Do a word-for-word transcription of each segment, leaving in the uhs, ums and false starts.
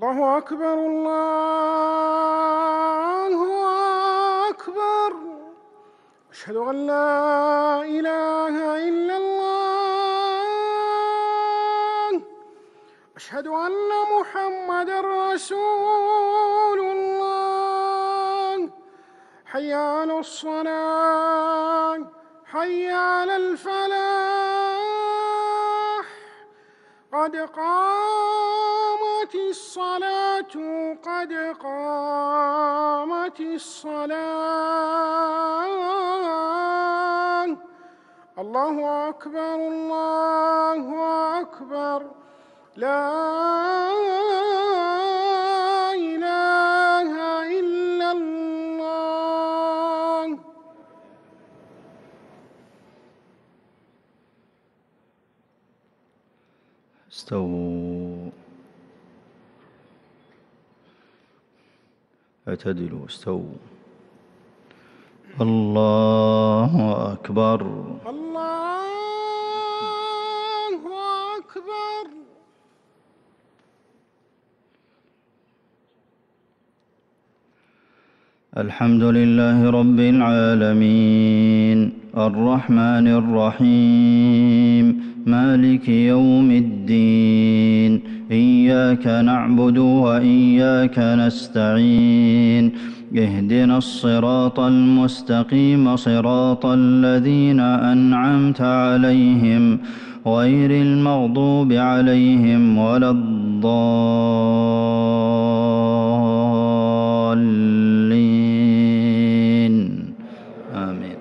الله أكبر الله أكبر. أشهد أن لا إله إلا الله. أشهد أن محمدًا رسول الله. حي على الصلاة، حي على الفلاح، قد قامت الصلاة، قد قامت الصلاة. الله أكبر الله أكبر. لا إله إلا الله. استووا، اعتدلوا، استووا. الله أكبر الله أكبر. الحمد لله رب العالمين الرحمن الرحيم مالك يوم الدين. إياك نعبد وإياك نستعين. اهدنا الصراط المستقيم صراط الذين أنعمت عليهم غير المغضوب عليهم ولا الضالين. آمين.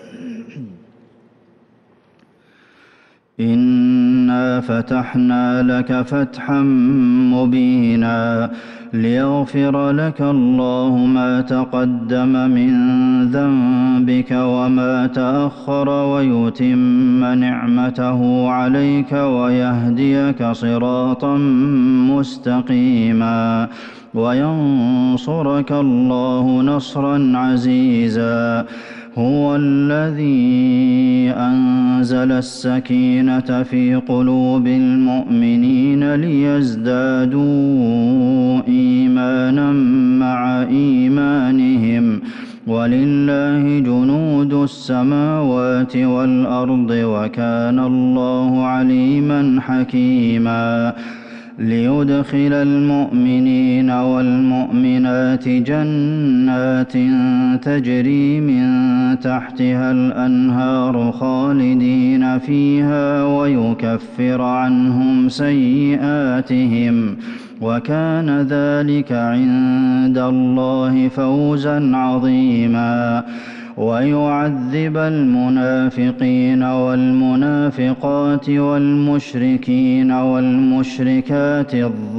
إنا فتحنا لك فتحا مبينا ليغفر لك الله ما تقدم من ذنبك وما تأخر ويتم نعمته عليك ويهديك صراطا مستقيما وينصرك الله نصرا عزيزا. هو الذي أنزل السكينة في قلوب المؤمنين ليزدادوا إيمانا مع إيمانهم ولله جنود السماوات والأرض وكان الله عليما حكيما. ليدخل المؤمنين والمؤمنات جنات تجري من تحتها الأنهار خالدين فيها ويكفر عنهم سيئاتهم وكان ذلك عند الله فوزا عظيما. ويعذب المنافقين والمنافقات والمشركين والمشركات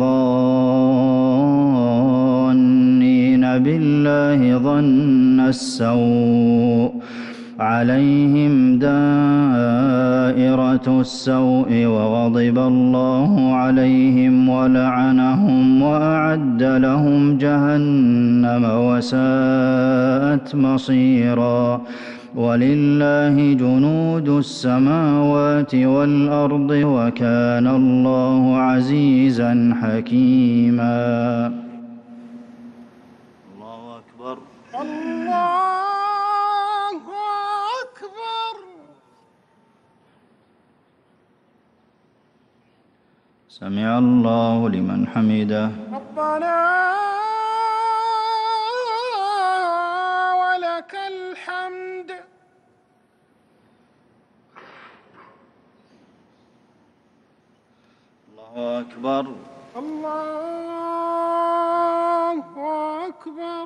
الظانين بالله ظن السوء عليهم دائرة السوء وغضب الله عليهم ولعنهم وأعد لهم جهنم وساءت مصيرا. ولله جنود السماوات والأرض وكان الله عزيزا حكيما. الله أكبر الله أكبر. سمع الله لمن حمده. ربنا ولك الحمد. الله أكبر الله أكبر.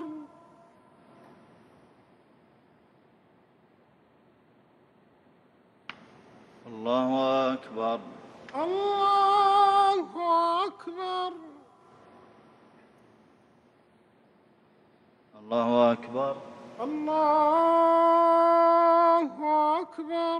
الله أكبر الله أكبر. الله أكبر الله أكبر.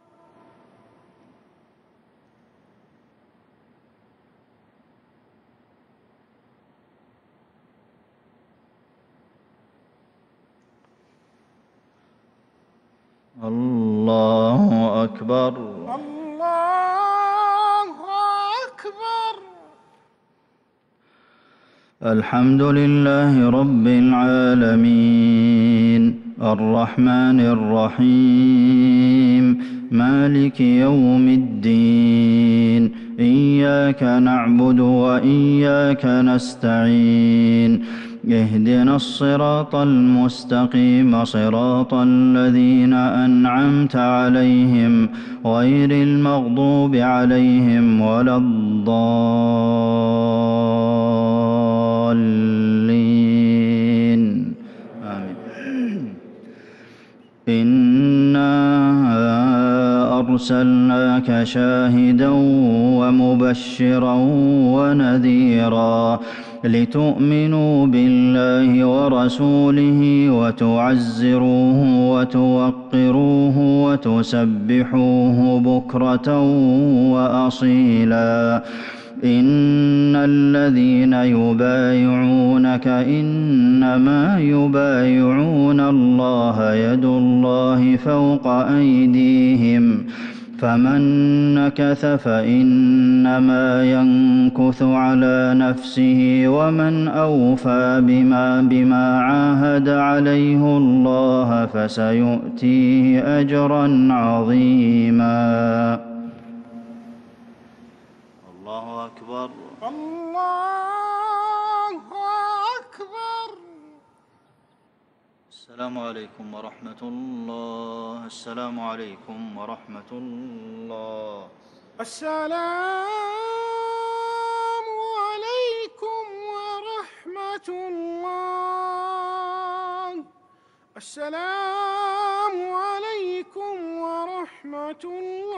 الله أكبر الله أكبر. الحمد لله رب العالمين الرحمن الرحيم مالك يوم الدين إياك نعبد وإياك نستعين اهدنا الصراط المستقيم صراط الذين أنعمت عليهم غير المغضوب عليهم ولا الضالين آمين. إنا أرسلناك شاهدا ومبشرا ونذيرا لتؤمنوا بالله ورسوله وتعزروه وتوقروه وتسبحوه بكرة وأصيلا إن الذين يبايعونك إنما يبايعون الله يد الله فوق أيديهم فمن نكث فإنما ينكث على نفسه ومن أوفى بما بما عاهد عليه الله فسيؤتيه أجرا عظيما. الله أكبر. الله أكبر. السلام عليكم ورحمة الله. السلام عليكم ورحمة الله. السلام عليكم ورحمة الله. السلام عليكم ورحمة الله.